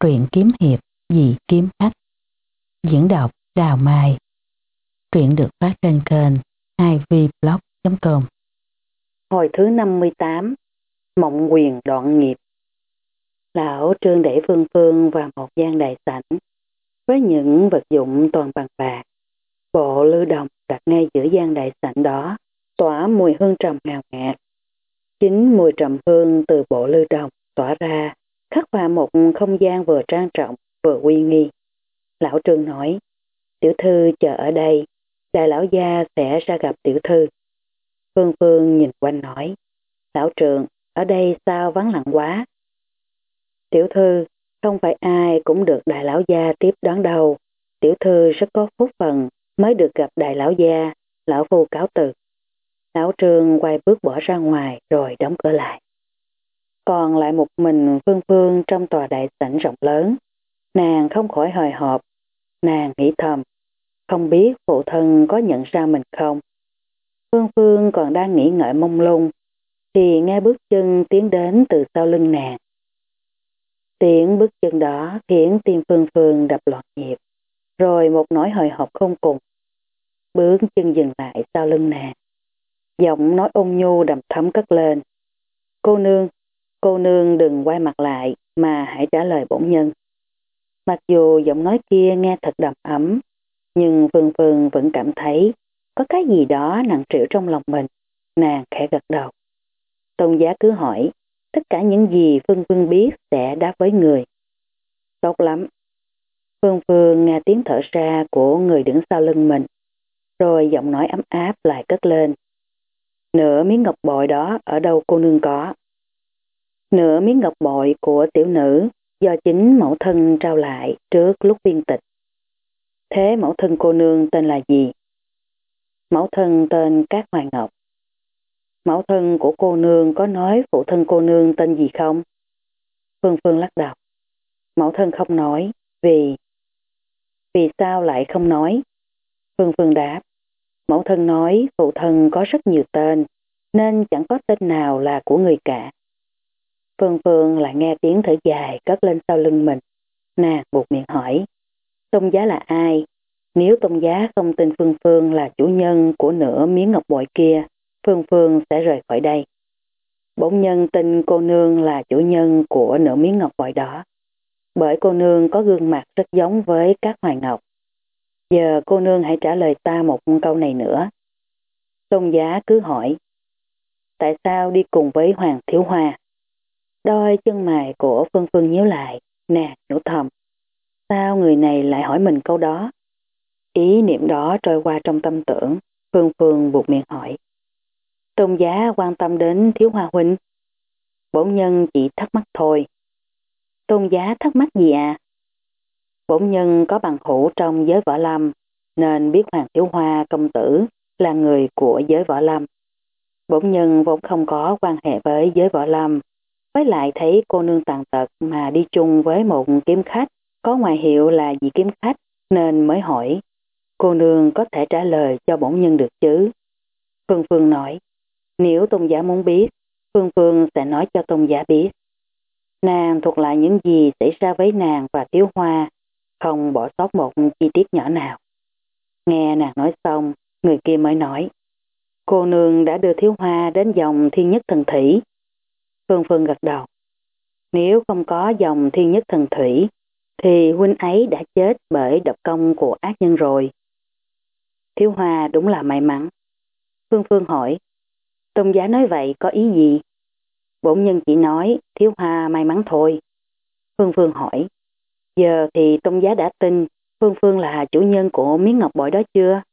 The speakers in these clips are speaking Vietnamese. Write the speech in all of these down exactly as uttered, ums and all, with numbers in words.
Truyện kiếm hiệp Dị Kiếm Khách. Diễn đọc Đào Mai. Truyện được phát trên kênh hai v blog chấm com. Hồi thứ năm mươi tám. Mộng quyền đoạn nghiệp. Lão Trương để Phương Phương vào một gian đại sảnh với những vật dụng toàn bằng bạc. Bộ lư đồng đặt ngay giữa gian đại sảnh đó, tỏa mùi hương trầm ngào ngạt. Chính mùi trầm hương từ bộ lư đồng tỏa ra, khắc họa một không gian vừa trang trọng vừa uy nghi. Lão Trương nói: "Tiểu thư chờ ở đây, đại lão gia sẽ ra gặp tiểu thư." Phương Phương nhìn quanh nói: "Lão Trương, ở đây sao vắng lặng quá?" "Tiểu thư, không phải ai cũng được đại lão gia tiếp đón đâu. Tiểu thư rất có phúc phận mới được gặp đại lão gia, lão phu cáo từ." Lão Trương quay bước bỏ ra ngoài rồi đóng cửa lại. Còn lại một mình Phương Phương trong tòa đại sảnh rộng lớn. Nàng không khỏi hồi hộp. Nàng nghĩ thầm, không biết phụ thân có nhận ra mình không. Phương Phương còn đang nghĩ ngợi mông lung thì nghe bước chân tiến đến từ sau lưng nàng. Tiếng bước chân đó khiến tim Phương Phương đập loạn nhịp, rồi một nỗi hồi hộp không cùng. Bước chân dừng lại sau lưng nàng. Giọng nói ôn nhu đầm thấm cất lên: "Cô nương, cô nương đừng quay mặt lại mà hãy trả lời bổn nhân." Mặc dù giọng nói kia nghe thật đầm ấm, nhưng Phương Phương vẫn cảm thấy có cái gì đó nặng trĩu trong lòng mình. Nàng khẽ gật đầu. Tôn giá cứ hỏi, tất cả những gì Phương Phương biết sẽ đáp với người. "Tốt lắm." Phương Phương nghe tiếng thở ra của người đứng sau lưng mình, rồi giọng nói ấm áp lại cất lên: "Nửa miếng ngọc bội đó ở đâu cô nương có?" "Nửa miếng ngọc bội của tiểu nữ do chính mẫu thân trao lại trước lúc viên tịch." "Thế mẫu thân cô nương tên là gì?" "Mẫu thân tên Cát Hoài Ngọc." "Mẫu thân của cô nương có nói phụ thân cô nương tên gì không?" Phương Phương lắc đầu. "Mẫu thân không nói, vì..." "Vì sao lại không nói?" Phương Phương đáp. "Mẫu thân nói phụ thân có rất nhiều tên, nên chẳng có tên nào là của người cả." Phương Phương lại nghe tiếng thở dài cất lên sau lưng mình. Nàng buột miệng hỏi: "Tôn giá là ai? Nếu tôn giá không tin Phương Phương là chủ nhân của nửa miếng ngọc bội kia, Phương Phương sẽ rời khỏi đây." "Bổn nhân tin cô nương là chủ nhân của nửa miếng ngọc bội đó, bởi cô nương có gương mặt rất giống với Cát Hoài Ngọc. Giờ cô nương hãy trả lời ta một câu này nữa." Tôn giá cứ hỏi: "Tại sao đi cùng với Hoàng Thiếu Hoa?" Đôi chân mày của Phương Phương nhíu lại, nàng nhủ thầm: sao người này lại hỏi mình câu đó? Ý niệm đó trôi qua trong tâm tưởng, Phương Phương buột miệng hỏi: "Tôn giá quan tâm đến Thiếu Hoa huynh?" "Bổn nhân chỉ thắc mắc thôi." "Tôn giá thắc mắc gì à?" "Bổn nhân có bằng hữu trong giới võ lâm, nên biết Hoàng Thiếu Hoa công tử là người của giới võ lâm. Bổn nhân vốn không có quan hệ với giới võ lâm, với lại thấy cô nương tàn tật mà đi chung với một kiếm khách có ngoại hiệu là Dị Kiếm Khách, nên mới hỏi. Cô nương có thể trả lời cho bổn nhân được chứ?" Phương Phương nói: "Nếu tôn giá muốn biết, Phương Phương sẽ nói cho tôn giá biết." Nàng thuật lại những gì xảy ra với nàng và Thiếu Hoa, không bỏ sót một chi tiết nhỏ nào. Nghe nàng nói xong, người kia mới nói: "Cô nương đã đưa Thiếu Hoa đến dòng Thiên Nhất Thần Thủy." Phương Phương gật đầu. "Nếu không có dòng Thiên Nhất Thần Thủy thì huynh ấy đã chết bởi độc công của ác nhân rồi." "Thiếu Hoa đúng là may mắn." Phương Phương hỏi: "Tôn giá nói vậy có ý gì?" "Bổn nhân chỉ nói Thiếu Hoa may mắn thôi." Phương Phương hỏi: "Giờ thì tôn giá đã tin Phương Phương là chủ nhân của miếng ngọc bội đó chưa?"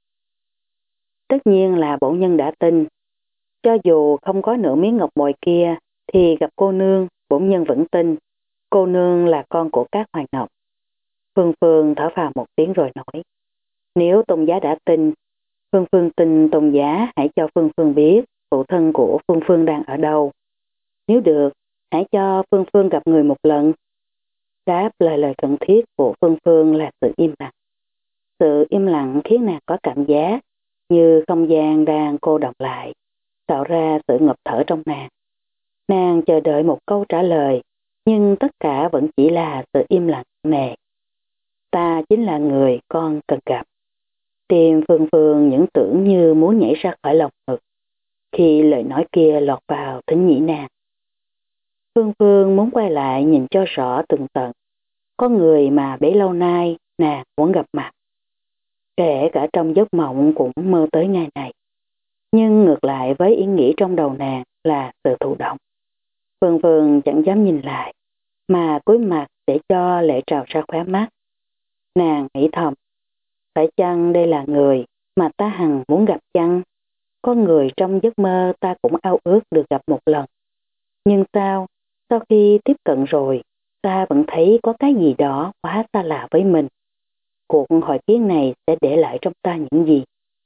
"Tất nhiên là bổn nhân đã tin. Cho dù không có nửa miếng ngọc bội kia thì gặp cô nương, bổn nhân vẫn tin cô nương là con của Cát Hoài Ngọc." Phương Phương thở phào một tiếng rồi nói: "Nếu tôn giá đã tin, Phương Phương tin tôn giá hãy cho Phương Phương biết phụ thân của Phương Phương đang ở đâu. Nếu được, hãy cho Phương Phương gặp người một lần." Đáp lời lời cần thiết của Phương Phương là sự im lặng. Sự im lặng khiến nàng có cảm giác như không gian đang cô đọng lại, tạo ra sự ngập thở trong nàng. Nàng chờ đợi một câu trả lời, nhưng tất cả vẫn chỉ là sự im lặng nề. Ta chính là người con cần gặp. Tim Phương Phương những tưởng như muốn nhảy ra khỏi lòng ngực khi lời nói kia lọt vào thính nhĩ nàng. Phương Phương muốn quay lại nhìn cho rõ tường tận. Có người mà bấy lâu nay nàng muốn gặp mặt. Kể cả trong giấc mộng cũng mơ tới ngày này. Nhưng ngược lại với ý nghĩ trong đầu nàng là sự thụ động. Phương Phương chẳng dám nhìn lại, mà cúi mặt để cho lệ trào ra khóe mắt. Nàng nghĩ thầm, phải chăng đây là người mà ta hằng muốn gặp chăng? Có người trong giấc mơ ta cũng ao ước được gặp một lần. Nhưng sao, sau khi tiếp cận rồi, ta vẫn thấy có cái gì đó quá xa lạ với mình. Cuộc hội kiến này sẽ để lại trong ta những gì?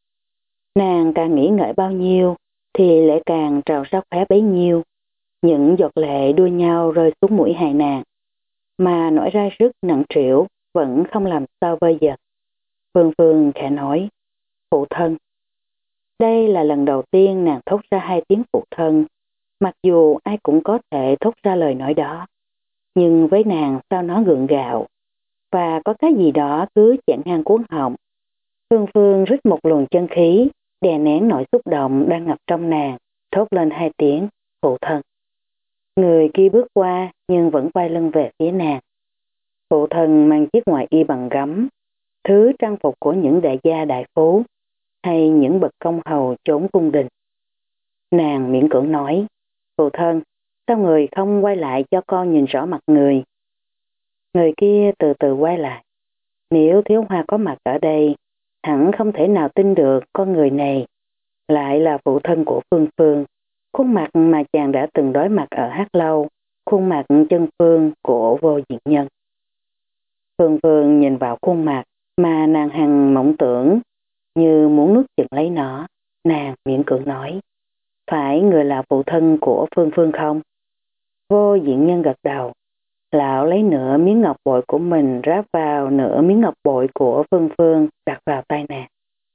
Nàng càng nghĩ ngợi bao nhiêu, thì lệ càng trào ra khóe bấy nhiêu. Những giọt lệ đua nhau rơi xuống mũi hài nàng, mà nổi ra rất nặng trĩu, vẫn không làm sao vơi dần. Phương Phương khẽ nói, phụ thân. Đây là lần đầu tiên nàng thốt ra hai tiếng phụ thân, mặc dù ai cũng có thể thốt ra lời nói đó. Nhưng với nàng sao nó gượng gạo, và có cái gì đó cứ chặn ngang cuốn họng. Phương Phương rít một luồng chân khí, đè nén nỗi xúc động đang ngập trong nàng, thốt lên hai tiếng, phụ thân. Người kia bước qua nhưng vẫn quay lưng về phía nàng. Phụ thân mang chiếc ngoại y bằng gấm, thứ trang phục của những đại gia đại phú, hay những bậc công hầu trốn cung đình. Nàng miễn cưỡng nói, phụ thân, sao người không quay lại cho con nhìn rõ mặt người? Người kia từ từ quay lại. Nếu Thiếu Hoa có mặt ở đây, hẳn không thể nào tin được con người này lại là phụ thân của Phương Phương. Khuôn mặt mà chàng đã từng đối mặt ở Hát Lâu, khuôn mặt chân phương của Vô Diện Nhân. Phương Phương nhìn vào khuôn mặt mà nàng hằng mộng tưởng như muốn nuốt chửng lấy nó. Nàng miễn cưỡng nói, phải người là phụ thân của Phương Phương không? Vô Diện Nhân gật đầu. Lão lấy nửa miếng ngọc bội của mình ráp vào nửa miếng ngọc bội của Phương Phương, đặt vào tay nàng.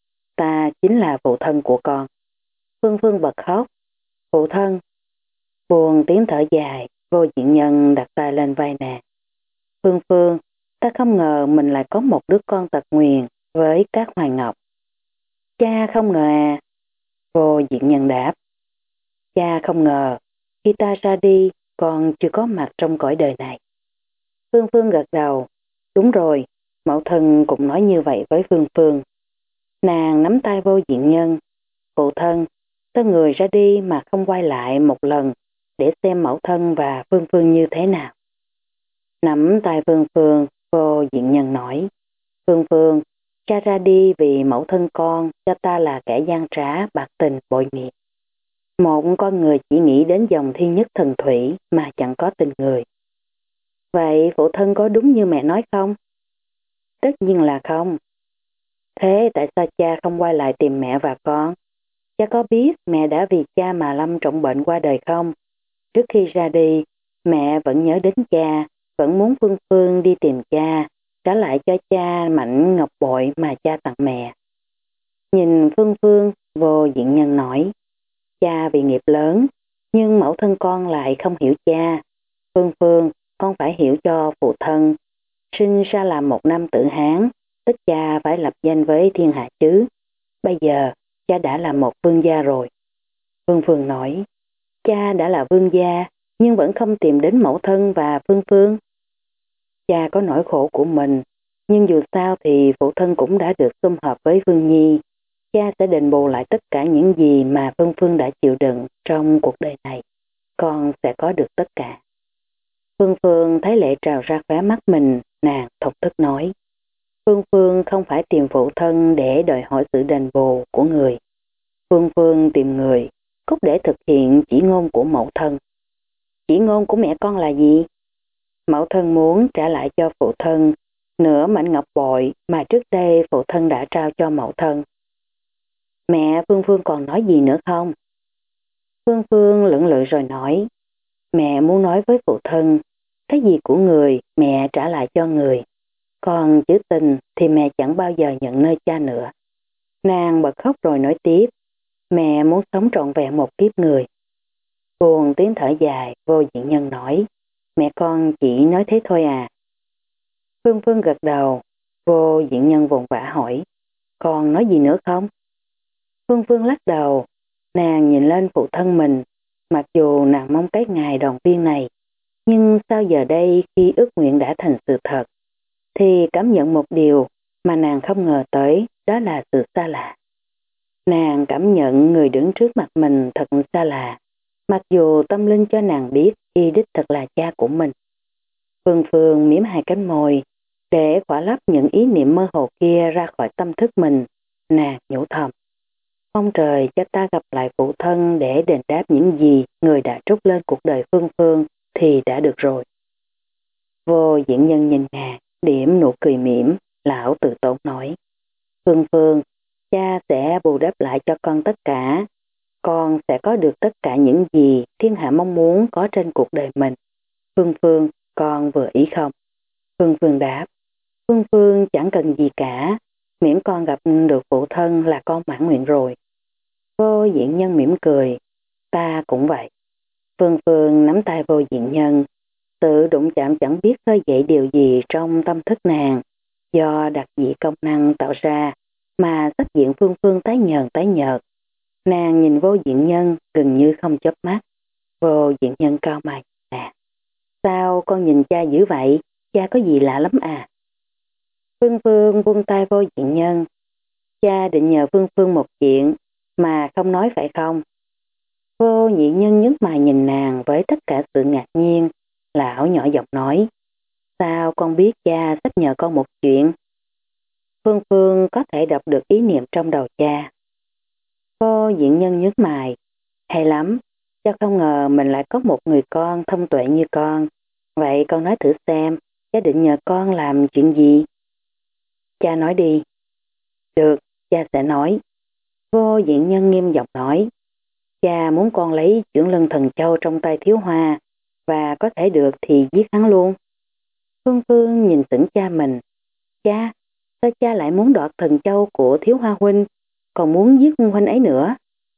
Ta chính là phụ thân của con. Phương Phương bật khóc. Phụ thân. Buồn tiếng thở dài, Vô Diện Nhân đặt tay lên vai nàng. Phương Phương, ta không ngờ mình lại có một đứa con tật nguyền với các Hoàng Ngọc. Cha không ngờ à? Vô Diện Nhân đáp. Cha không ngờ, khi ta ra đi, con chưa có mặt trong cõi đời này. Phương Phương gật đầu. Đúng rồi, mẫu thân cũng nói như vậy với Phương Phương. Nàng nắm tay Vô Diện Nhân. Phụ thân, sao người ra đi mà không quay lại một lần để xem mẫu thân và Phương Phương như thế nào? Nắm tay Phương Phương, Vô Diện Nhân nói. Phương Phương, cha ra đi vì mẫu thân con cho ta là kẻ gian trá, bạc tình, bội nghiệp. Một con người chỉ nghĩ đến dòng thiên nhất thần thủy mà chẳng có tình người. Vậy phụ thân có đúng như mẹ nói không? Tất nhiên là không. Thế tại sao cha không quay lại tìm mẹ và con? Cha có biết mẹ đã vì cha mà lâm trọng bệnh qua đời không? Trước khi ra đi, mẹ vẫn nhớ đến cha, vẫn muốn Phương Phương đi tìm cha, trả lại cho cha mảnh ngọc bội mà cha tặng mẹ. Nhìn Phương Phương, Vô Diện Nhân nói, cha vì nghiệp lớn, nhưng mẫu thân con lại không hiểu cha. Phương Phương, con phải hiểu cho phụ thân. Sinh ra là một nam tử Hán, tất cha phải lập danh với thiên hạ chứ. Bây giờ, cha đã là một vương gia rồi. Phương Phương nói, cha đã là vương gia, nhưng vẫn không tìm đến mẫu thân và Phương Phương. Cha có nỗi khổ của mình, nhưng dù sao thì phụ thân cũng đã được sum hợp với Phương Nhi. Cha sẽ đền bù lại tất cả những gì mà Phương Phương đã chịu đựng trong cuộc đời này. Con sẽ có được tất cả. Phương Phương thấy lệ trào ra khóe mắt mình, nàng thục thức nói. Phương Phương không phải tìm phụ thân để đòi hỏi sự đền bù của người. Phương Phương tìm người, cốt để thực hiện chỉ ngôn của mẫu thân. Chỉ ngôn của mẹ con là gì? Mẫu thân muốn trả lại cho phụ thân nửa mảnh ngọc bội mà trước đây phụ thân đã trao cho mẫu thân. Mẹ Phương Phương còn nói gì nữa không? Phương Phương lưỡng lự rồi nói. Mẹ muốn nói với phụ thân, cái gì của người mẹ trả lại cho người. Còn chữ tình thì mẹ chẳng bao giờ nhận nơi cha nữa. Nàng bật khóc rồi nói tiếp. Mẹ muốn sống trọn vẹn một kiếp người. Buồn tiếng thở dài, Vô Diện Nhân nói. Mẹ con chỉ nói thế thôi à. Phương Phương gật đầu, vô diện nhân vội vã hỏi, còn nói gì nữa không? Phương Phương lắc đầu, nàng nhìn lên phụ thân mình, mặc dù nàng mong cái ngày đoàn viên này, nhưng sao giờ đây khi ước nguyện đã thành sự thật, thì cảm nhận một điều mà nàng không ngờ tới, đó là sự xa lạ. Nàng cảm nhận người đứng trước mặt mình thật xa lạ, mặc dù tâm linh cho nàng biết y đích thật là cha của mình. Phương Phương mím hai cánh môi, để khỏa lấp những ý niệm mơ hồ kia ra khỏi tâm thức mình, nàng nhủ thầm. Mong trời cho ta gặp lại phụ thân để đền đáp những gì người đã trút lên cuộc đời Phương Phương thì đã được rồi. Vô diện nhân nhìn nàng, điểm nụ cười mỉm, lão tự tốn nói. Phương Phương, cha sẽ bù đắp lại cho con tất cả. Con sẽ có được tất cả những gì thiên hạ mong muốn có trên cuộc đời mình. Phương Phương, con vừa ý không? Phương Phương đáp. Phương Phương chẳng cần gì cả, miễn con gặp được phụ thân là con mãn nguyện rồi. Vô diện nhân mỉm cười, ta cũng vậy. Phương Phương nắm tay vô diện nhân, sự đụng chạm chẳng biết khơi dậy điều gì trong tâm thức nàng, do đặc dị công năng tạo ra, mà sắc diện Phương Phương tái nhợt tái nhợt. Nàng nhìn vô diện nhân gần như không chớp mắt. Vô diện nhân cao mày, à, sao con nhìn cha dữ vậy, cha có gì lạ lắm à? Phương Phương buông tay vô diện nhân, cha định nhờ Phương Phương một chuyện, mà không nói phải không? Vô diện nhân nhướng mày nhìn nàng với tất cả sự ngạc nhiên, lão nhỏ giọng nói, sao con biết cha sắp nhờ con một chuyện? Phương Phương có thể đọc được ý niệm trong đầu cha. Vô diện nhân nhướng mày, hay lắm, cha không ngờ mình lại có một người con thông tuệ như con. Vậy con nói thử xem, cha định nhờ con làm chuyện gì? Cha nói đi. Được, cha sẽ nói. Vô diện nhân nghiêm giọng nói. Cha muốn con lấy chưởng lân thần châu trong tay Thiếu Hoa, và có thể được thì giết hắn luôn. Phương Phương nhìn sững cha mình. Cha, sao cha lại muốn đoạt thần châu của Thiếu Hoa huynh, còn muốn giết huynh ấy nữa?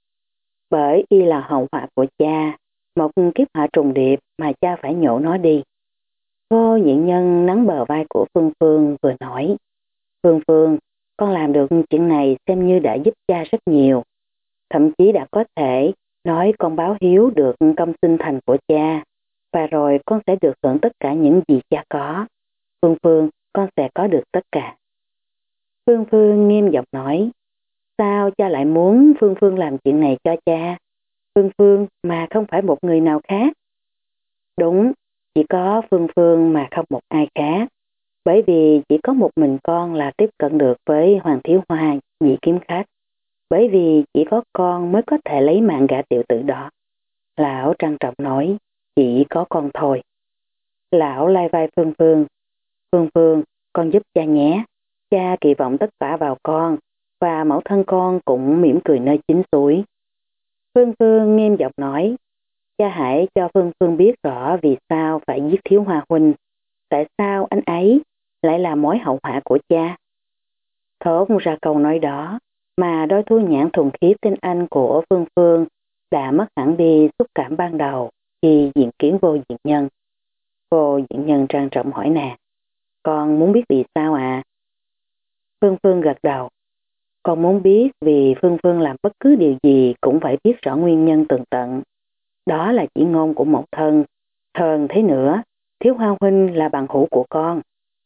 Bởi y là hậu họa của cha, một kiếp họa trùng điệp mà cha phải nhổ nó đi. Vô diện nhân nắng bờ vai của Phương Phương vừa nói. Phương Phương, con làm được chuyện này xem như đã giúp cha rất nhiều. Thậm chí đã có thể nói con báo hiếu được công sinh thành của cha, và rồi con sẽ được hưởng tất cả những gì cha có. Phương Phương, con sẽ có được tất cả. Phương Phương nghiêm giọng nói, sao cha lại muốn Phương Phương làm chuyện này cho cha? Phương Phương mà không phải một người nào khác. Đúng, chỉ có Phương Phương mà không một ai khác. Bởi vì chỉ có một mình con là tiếp cận được với Hoàng Thiếu Hoa dị kiếm khách. Bởi vì chỉ có con mới có thể lấy mạng gã tiểu tử đó. Lão trang trọng nói, chỉ có con thôi. Lão lai vai Phương Phương. Phương Phương, con giúp cha nhé. Cha kỳ vọng tất cả vào con, và mẫu thân con cũng mỉm cười nơi chính suối. Phương Phương nghiêm giọng nói, cha hãy cho Phương Phương biết rõ vì sao phải giết Thiếu Hoa huynh. Tại sao anh ấy lại là mối hậu họa của cha? Thốt ra câu nói đó, mà đôi thu nhãn thuần khiết tinh anh của Phương Phương đã mất hẳn đi xúc cảm ban đầu khi diện kiến vô diện nhân. Vô diện nhân trang trọng hỏi nàng, con muốn biết vì sao à? Phương Phương gật đầu, con muốn biết vì Phương Phương làm bất cứ điều gì cũng phải biết rõ nguyên nhân tường tận. Đó là chỉ ngôn của mẫu thân. Hơn thế nữa, Thiếu Hoa huynh là bằng hữu của con.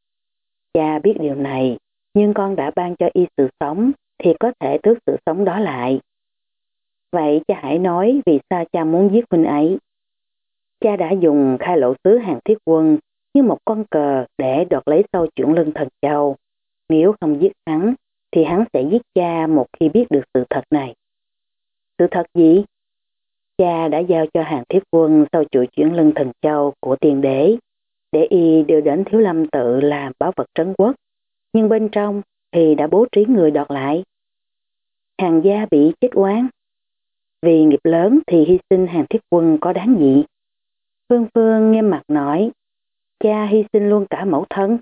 Cha biết điều này, nhưng con đã ban cho y sự sống thì có thể tước sự sống đó lại. Vậy cha hãy nói vì sao cha muốn giết huynh ấy. Cha đã dùng khai lộ sứ Hàng Thiết Quân như một con cờ để đoạt lấy sâu chuyển lưng thần châu. Nếu không giết hắn, thì hắn sẽ giết cha một khi biết được sự thật này. Sự thật gì? Cha đã giao cho Hàng Thiết Quân sau chuỗi chuyển lưng thần châu của tiền đế, để y đưa đến Thiếu Lâm tự làm bảo vật trấn quốc, nhưng bên trong thì đã bố trí người đoạt lại. Hàng gia bị chết oan. Vì nghiệp lớn thì hy sinh Hàng Thiết Quân có đáng gì? Phương Phương nghiêm mặt nói, cha hy sinh luôn cả mẫu thân.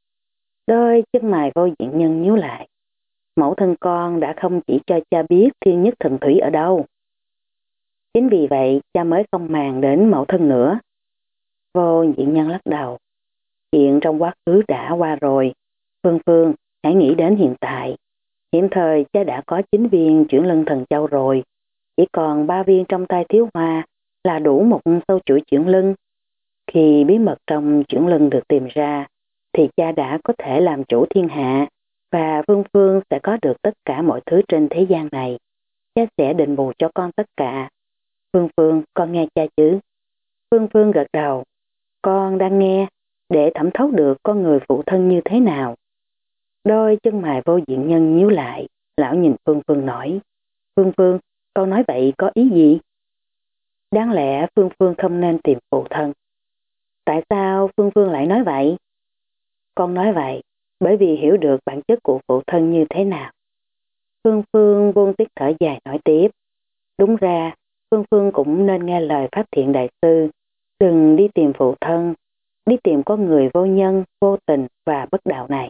Đôi chân mày vô diện nhân nhíu lại. Mẫu thân con đã không chỉ cho cha biết thiên nhất thần thủy ở đâu. Chính vì vậy cha mới không màng đến mẫu thân nữa. Vô diện nhân lắc đầu. Chuyện trong quá khứ đã qua rồi. Phương Phương, hãy nghĩ đến hiện tại. Hiện thời cha đã có chín viên chuyển lân thần châu rồi. Chỉ còn ba viên trong tay Thiếu Hoa là đủ một sâu chuỗi chuyển lân. Khi bí mật trong chuyển lân được tìm ra, thì cha đã có thể làm chủ thiên hạ, và Phương Phương sẽ có được tất cả mọi thứ trên thế gian này. Cha sẽ đền bù cho con tất cả. Phương Phương, con nghe cha chứ? Phương Phương gật đầu. Con đang nghe, để thẩm thấu được con người phụ thân như thế nào. Đôi chân mày Vô Diện Nhân nhíu lại, lão nhìn Phương Phương nói. Phương Phương, con nói vậy có ý gì? Đáng lẽ Phương Phương không nên tìm phụ thân. Tại sao Phương Phương lại nói vậy? Con nói vậy bởi vì hiểu được bản chất của phụ thân như thế nào. Phương Phương buông tiếc thở dài nói tiếp. Đúng ra, Phương Phương cũng nên nghe lời Pháp Thiện Đại Sư. Đừng đi tìm phụ thân, đi tìm con người vô nhân, vô tình và bất đạo này.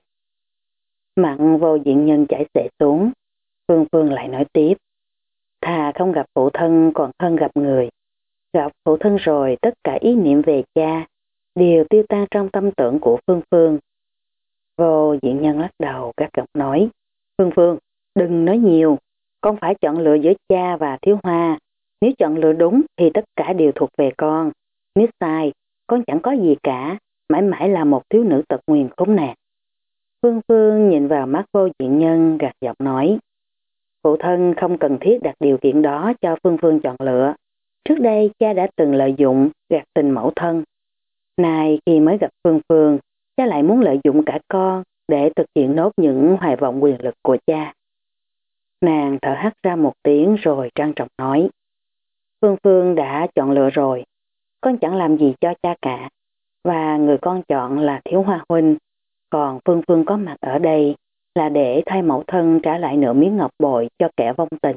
Mặn Vô Diện Nhân chảy xệ xuống. Phương Phương lại nói tiếp. Thà không gặp phụ thân còn hơn gặp người. Gặp phụ thân rồi tất cả ý niệm về cha đều tiêu tan trong tâm tưởng của Phương Phương. Vô Diện Nhân lắc đầu gắt giọng nói. Phương Phương, đừng nói nhiều. Con phải chọn lựa giữa cha và Thiếu Hoa. Nếu chọn lựa đúng thì tất cả đều thuộc về con. Nếu sai, con chẳng có gì cả. Mãi mãi là một thiếu nữ tật nguyền khốn nạn. Phương Phương nhìn vào mắt Vô Diện Nhân gạt giọng nói. Phụ thân không cần thiết đặt điều kiện đó cho Phương Phương chọn lựa. Trước đây cha đã từng lợi dụng gạt tình mẫu thân. Nay khi mới gặp Phương Phương, cha lại muốn lợi dụng cả con để thực hiện nốt những hoài vọng quyền lực của cha. Nàng thở hắt ra một tiếng rồi trang trọng nói. Phương Phương đã chọn lựa rồi. Con chẳng làm gì cho cha cả. Và người con chọn là Thiếu Hoa huynh. Còn Phương Phương có mặt ở đây là để thay mẫu thân trả lại nửa miếng ngọc bội cho kẻ vong tình.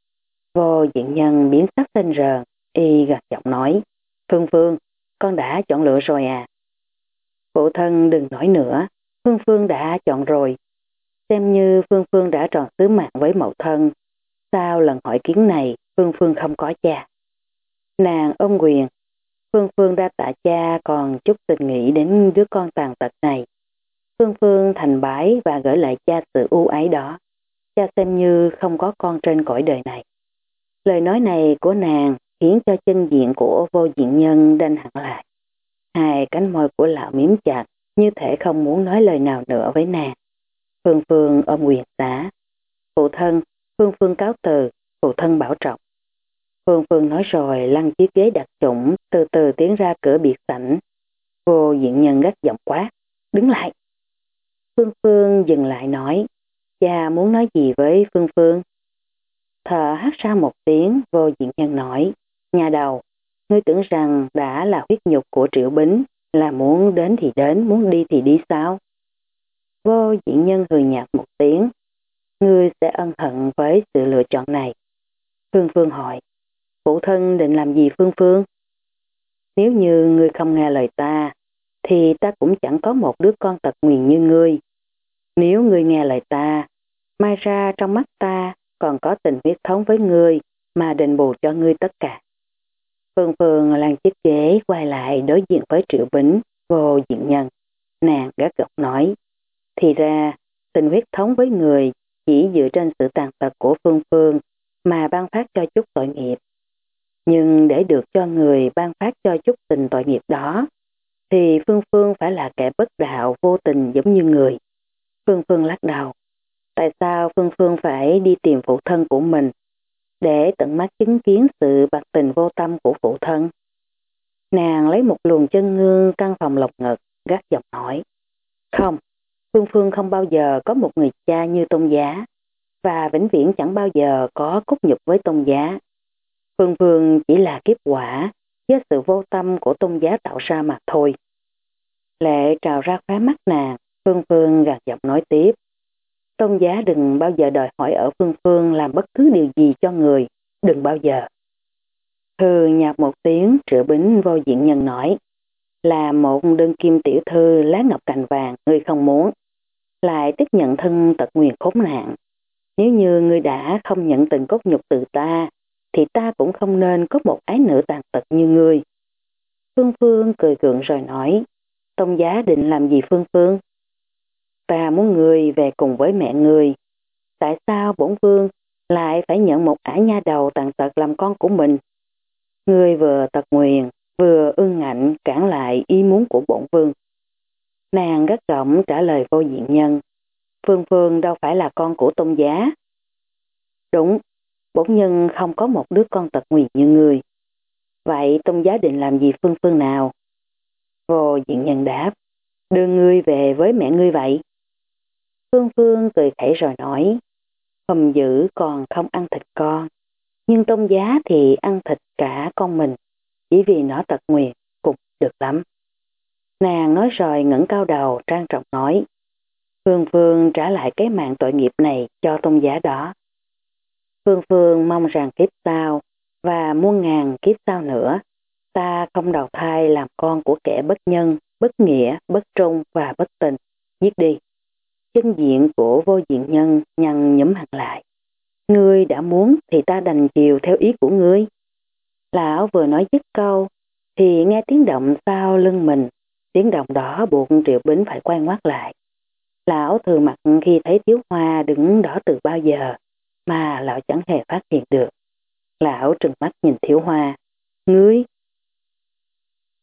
Vô Diện Nhân biến sắc xanh rờn, y gật giọng nói. Phương Phương, con đã chọn lựa rồi à? Phụ thân đừng nói nữa, Phương Phương đã chọn rồi. Xem như Phương Phương đã tròn sứ mạng với mẫu thân. Sau lần hỏi kiến này, Phương Phương không có cha. Nàng ôm quyền. Phương Phương đa tạ cha còn chút tình nghĩ đến đứa con tàn tật này. Phương Phương thành bái và gửi lại cha sự ưu ái đó. Cha xem như không có con trên cõi đời này. Lời nói này của nàng khiến cho chân diện của Vô Diện Nhân đanh hẳn lại. Hai cánh môi của lão miếm chặt như thể không muốn nói lời nào nữa với nàng. Phương Phương ôm quyền xá. Phụ thân, Phương Phương cáo từ, phụ thân bảo trọng. Phương Phương nói rồi lăn chiếc ghế đặc chủng từ từ tiến ra cửa biệt sảnh. Vô Diện Nhân gắt giọng quát. Đứng lại. Phương Phương dừng lại nói. Cha muốn nói gì với Phương Phương? Thở hắt ra một tiếng, Vô Diện Nhân nói. Nhà đầu, ngươi tưởng rằng đã là huyết nhục của Triệu Bính, là muốn đến thì đến, muốn đi thì đi sao? Vô Diện Nhân hừ nhạt một tiếng. Ngươi sẽ ân hận với sự lựa chọn này. Phương Phương hỏi. Phụ thân định làm gì Phương Phương? Nếu như ngươi không nghe lời ta, thì ta cũng chẳng có một đứa con tật nguyền như ngươi. Nếu ngươi nghe lời ta, mai ra trong mắt ta còn có tình huyết thống với ngươi mà đền bù cho ngươi tất cả. Phương Phương lăn chiếc ghế quay lại đối diện với Triệu Bính, Vô Diện Nhân. Nàng gắt gỏng nói. Thì ra, tình huyết thống với người chỉ dựa trên sự tàn tật của Phương Phương mà ban phát cho chút tội nghiệp. Nhưng để được cho người ban phát cho chút tình tội nghiệp đó, thì Phương Phương phải là kẻ bất đạo vô tình giống như người. Phương Phương lắc đầu. Tại sao Phương Phương phải đi tìm phụ thân của mình để tận mắt chứng kiến sự bạc tình vô tâm của phụ thân? Nàng lấy một luồng chân ngương căn phòng lồng ngực, gắt giọng hỏi. Không, Phương Phương không bao giờ có một người cha như Tôn Giá, và vĩnh viễn chẳng bao giờ có cốt nhục với Tôn Giá. Phương Phương chỉ là kiếp quả do sự vô tâm của Tôn Giá tạo ra mà thôi. Lệ trào ra khóe mắt nàng, Phương Phương gạt giọng nói tiếp. Tôn Giá đừng bao giờ đòi hỏi ở Phương Phương làm bất cứ điều gì cho người, đừng bao giờ. Hừ nhạt một tiếng, Triệu Bính Vô Diện Nhân nói. Là một đơn kim tiểu thư lá ngọc cành vàng, ngươi không muốn. Lại tiếp nhận thân tật nguyền khốn nạn. Nếu như ngươi đã không nhận tình cốt nhục từ ta, thì ta cũng không nên có một ái nữ tàn tật như ngươi. Phương Phương cười gượng rồi nói. Tông giá định làm gì Phương Phương? Ta muốn ngươi về cùng với mẹ ngươi. Tại sao bổn vương lại phải nhận một ả nha đầu tàn tật làm con của mình? Ngươi vừa tật nguyền, vừa ương ngạnh cản lại ý muốn của bổn vương. Nàng gắt gỏng trả lời Vô Diện Nhân. Phương Phương đâu phải là con của Tôn giá. Đúng, bổn nhân không có một đứa con tật nguyền như ngươi. Vậy Tôn giá định làm gì Phương Phương nào? Vô Diện Nhân đáp. Đưa ngươi về với mẹ ngươi vậy. Phương Phương cười khẩy rồi nói. Hầm dữ còn không ăn thịt con. Nhưng Tôn giá thì ăn thịt cả con mình. Chỉ vì nó tật nguyền cũng được lắm. Nàng nói rồi ngẩng cao đầu trang trọng nói. Phương Phương trả lại cái mạng tội nghiệp này cho Tôn giá đó. Phương Phương mong rằng kiếp sau và muôn ngàn kiếp sau nữa, ta không đầu thai làm con của kẻ bất nhân, bất nghĩa, bất trung và bất tình. Giết đi. Chân diện của Vô Diện Nhân nhăn nhúm hẳn lại. Ngươi đã muốn thì ta đành chiều theo ý của ngươi. Lão vừa nói dứt câu thì nghe tiếng động sau lưng mình. Tiếng động đó buộc Triệu Bính phải quay ngoắt lại. Lão thừa mặt khi thấy Thiếu Hoa đứng đó từ bao giờ mà lão chẳng hề phát hiện được. Lão trừng mắt nhìn Thiếu Hoa. Ngươi,